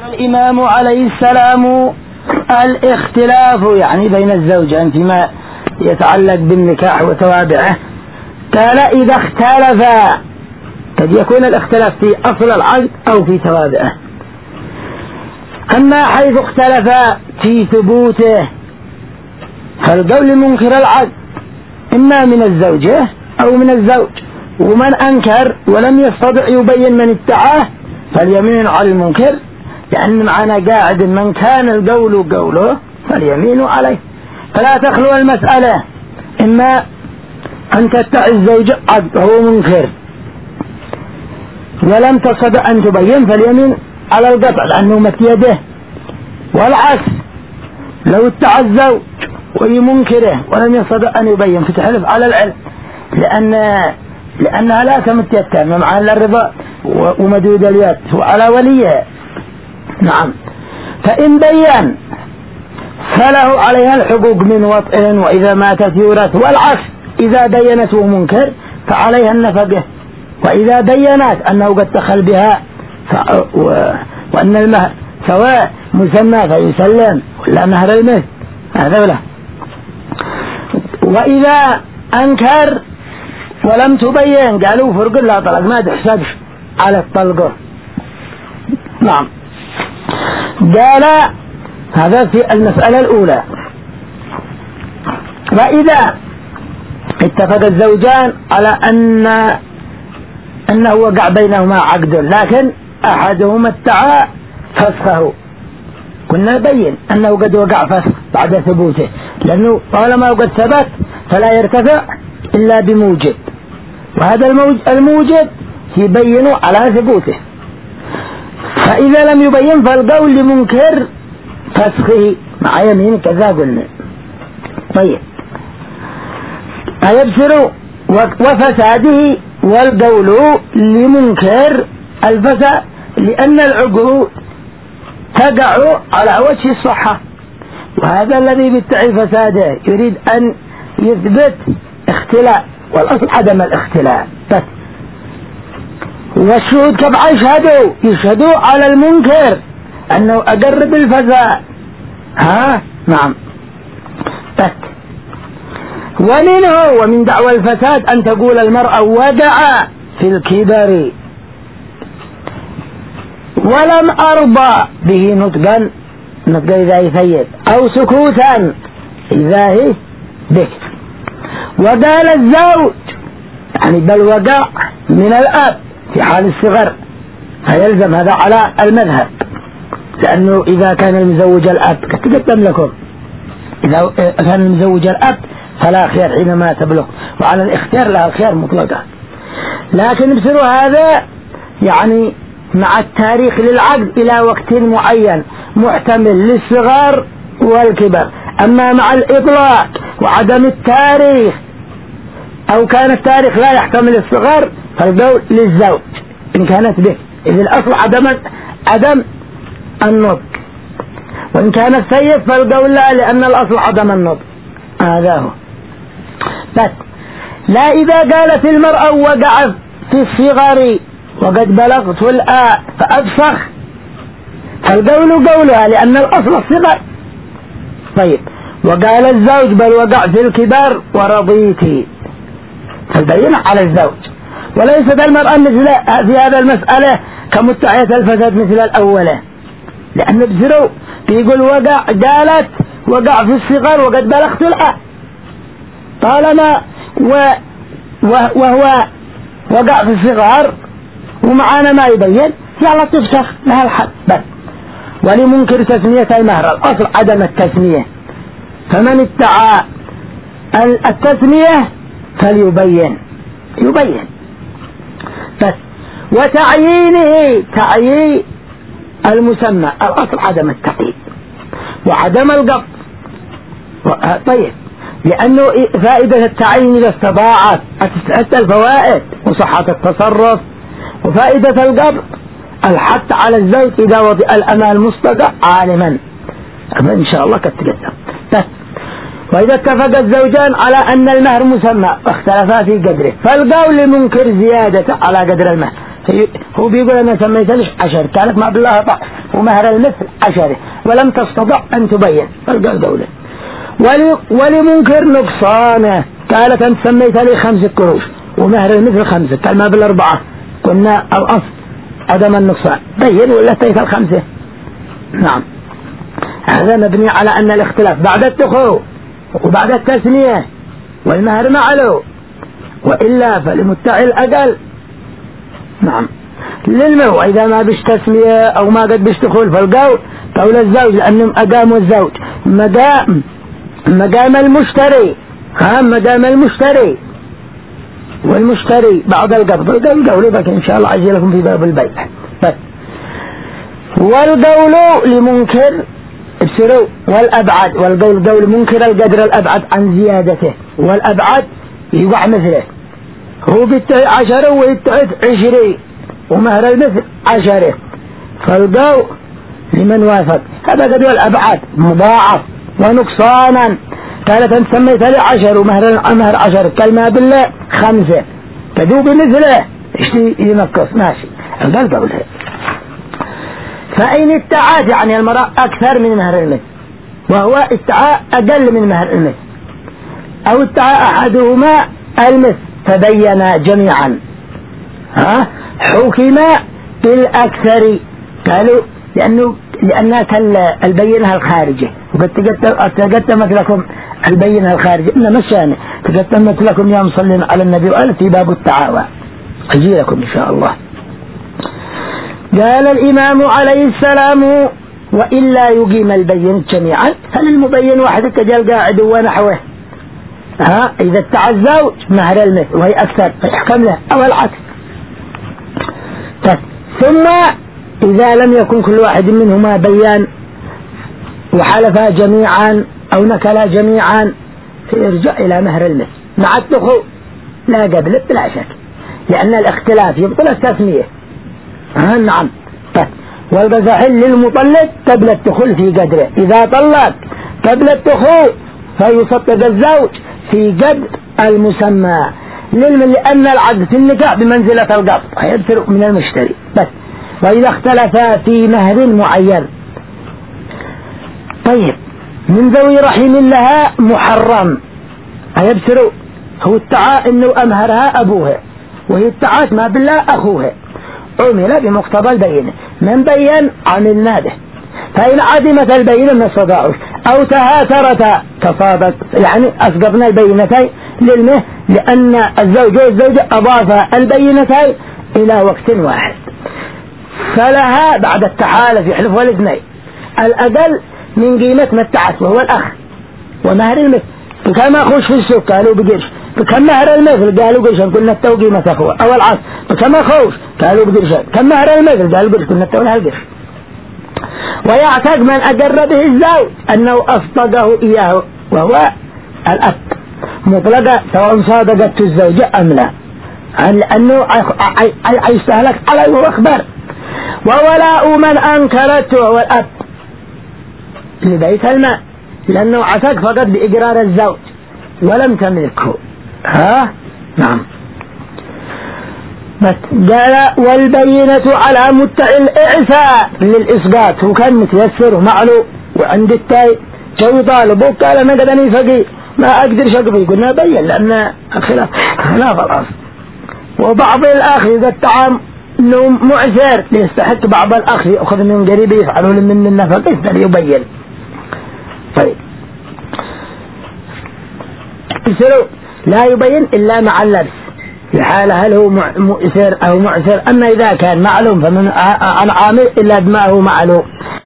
الإمام عليه السلام الاختلاف يعني بين الزوجين فيما يتعلق بالنكاح وتوابعه، قال إذا اختلفا قد يكون الاختلاف في أصل العقد أو في توابعه. أما حيث اختلفا في ثبوته فالقول منكر العقد إما من الزوجة أو من الزوج، ومن أنكر ولم يستطع يبين من ادعاه فاليمين على المنكر، لأن معنا قاعد من كان القول قوله فاليمين عليه. فلا تخلو المسألة إما أن تدعي الزوج عقد هو منكر ولم تستطع أن تبين فاليمين على القطع لأنه مت يده، والعكس لو ادعى الزوج ويمنكره ولم يستطع أن يبين فتحلف على العلم لأنها لا تمت يدها مع الرضا ومدود اليد وعلى وليها. نعم، فإن بين فله عليها الحقوق من وطئ وإذا ماتت يورث، والعكس إذا بينته منكر فعليها النفقة، وإذا بينت أنه قد دخل بها وأن المهر سواء مسمى فيسلم ولا مهر المثل هذا له. وإذا أنكر ولم تبين قالوا فرق لا طلق ما تحسبش على الطلقة. نعم، قال هذا في المسألة الأولى. وإذا اتفق الزوجان على أنه وقع بينهما عقد لكن أحدهما ادعى فسخه، كنا نبين أنه قد وقع فسخ بعد ثبوته، لأنه طالما قد ثبت فلا يرتفع إلا بموجب، وهذا الموجب يبين على ثبوته. فإذا لم يبين فالقول لمنكر فسخه مع يمين كذا قلنا. طيب، أيبصر وفساده والقول لمنكر الفساد لأن العقود تقع على وجه الصحة، وهذا الذي بالتعي فساده يريد أن يثبت اختلاء، والأصل عدم الاختلاء بس. والشهود كيف يشهدوا على المنكر أنه أقر بالفساد. نعم، بس. ومن دعوى الفساد أن تقول المرأة وقع في الكبر ولم أرضى به نطقا إذا يثيب أو سكوتا إذا هي بكت. وقال الزوج يعني بل وقع من الأب في حال الصغر، فيلزم هذا على المذهب، لأنه إذا كان المزوج الأب كتقدم لكم، إذا كان المزوج الأب فلا خير حينما تبلغ، وعلى الاختيار لها الخير مطلقا. لكن بسروا هذا يعني مع التاريخ للعقد إلى وقت معين محتمل للصغار والكبر. أما مع الإطلاق وعدم التاريخ أو كان التاريخ لا يحتمل الصغار فالقول للزوج إن كانت به، إذ الأصل عدم النطق، وإن كان السيد فالقول لا لأن الأصل عدم النطق. هذا هو. بس لا إذا قالت المرأة وقع في الصغر وقد بلغت الآن فأبصخ فالقول قولها لأن الأصل الصغر. طيب، وقال الزوج بل وقع في الكبار ورضيتي فالبين على الزوج، وليست المرأة مثل في هذا المسألة كمدعية الفساد مثل الأولى، لأن بزرو بيقول قالت وقع في الصغر وقد بلغت الآن، طالما وهو وقع في الصغر ومعانا ما يبين يلا تفسخ لها الحد بس. ولمنكر تسمية المهر الأصل عدم التسمية، فمن ادعى التسمية فليبين بس. وتعيينه تعيين المسمى الأصل عدم التعيين وعدم القبض. طيب، لأنه فائدة التعيين إذا استضاعت أتستعد الفوائد وصحة التصرف، وفائدة القبض الحث على الزوج إذا وضع الأمال مستقع عالما إن شاء الله كتقدم بس. وإذا اتفق الزوجان على أن المهر مسمى واختلفا في قدره فالقول لمنكر زيادة على قدر المهر. هو بيقول أنا سميت ليش 10 كانت مع بالله ومهر المثل 10 ولم تستطع أن تبين فالقول دولة. ولمنكر نقصانه قالت أنت سميت لي 5 قروش ومهر المثل 5 قال ما بالأربعة قلنا الأصل عدم النقصان بين ولا تيت 5. نعم هذا مبني على أن الاختلاف بعد الدخول وبعد التسمية والمهر معلو وإلا فلمدعي الأقل. نعم للمو إذا ما بيش تسمية أو ما قد بيش دخول فالقول قول الزوج لأنهم أقاموا الزوج مقام المشتري مقام المشتري والمشتري بعد القبض القول بك إن شاء الله عجي لكم في باب البيع. والقول لمنكر ابسروا والأبعد والقول قول منكر القدر الأبعد عن زيادته والأبعد يقع مثله هو بالتعد 10 ويتعد 20 ومهر المثل 10 فالقول لمن وافق هذا قد والأبعد مضاعف ونقصانا قالت أنت سميت لي 10 ومهر 10 كلمة بالله 5 تدوب مثله ينقص ماشي القول قوله. فإن ادعت يعني المرأة أكثر من مهر المثل وهو ادعاء أقل من مهر المثل أو ادعاء أحدهما المثل تبين جميعا حكم بالأكثر قالوا لأنها البينة الخارجة وقد تقدمت لكم البينة الخارجة إن مشان تقدمت لكم يا مصلين على النبي وقال في باب التعاوى أجي لكم إن شاء الله. قال الإمام عليه السلام وإلا يقيم البين جميعا هل المبين واحد كجل قاعد ونحوه إذا ادعى الزوج مهر المثل وهي أكثر فيحكم له أو العكس. ثم إذا لم يكن كل واحد منهما بيان وحلفا جميعا أو نكلا جميعا فيرجع إلى مهر المثل مع الدخول لا قبل بلا شك لأن الاختلاف يبطل التسمية. نعم والبزحل للمطلق قبل الدخول في قدره إذا طلق قبل الدخول فيصدق الزوج في قدر المسمى لأن العقد في النكاح بمنزلة القبض هيبتر من المشتري بس. وإذا اختلفا في مهر معين طيب من ذوي رحم لها محرم هيبتر هو ادعى انه امهرها ابوها وهي ادعت ما بالله اخوها عمل بمقتضى البينة من بين عملنا به فإن عدمت البينة ما استطاعوش أو تهاترتا تصادق يعني أسقطنا البينتين للمه لأن الزوج والزوجة أضاف البينتين إلى وقت واحد فلها بعد التحالف يحلف والاثنين الأقل من قيمة ما ادعت وهو الأخ ومهر المثل كما أخوش في السوق قالوا بقرش بكم مهر المثل قالوا قرشا قلنا التوقيمة أخوه أو العصر بكم أخوش قالوا بقرشا كم مهر المثل قالوا قرش قلنا التولها القرش. ويعتقد من أقر به الزوج أنه أصدقه إياه وهو الأب مطلقة سواء صادقت الزوجة أم لا لأنه يستهلك عليه وأخبر. وولاء من أنكرته وهو الأب لبيت المال لأنه عتق فقط بإقرار الزوج ولم تملكه نعم. قال والبينة على مدعي الإعفاء للإسقاط وكان متيسر ومعلو وعند التاي جو طالبه قال أنا قدني فقير ما أقدر شقبي قلنا بين لأن خلاف الأصل. وبعض الآخر إذا الطعام أنه معسر ليستحق بعض الآخر يأخذ من قريب يفعله من النفق يقدر يبين. طيب لا يبين إلا مع اللبس في حالة هل هو مؤثر أو معسر. أما إذا كان معلوم فمن عن عامل إلا دماغه معلوم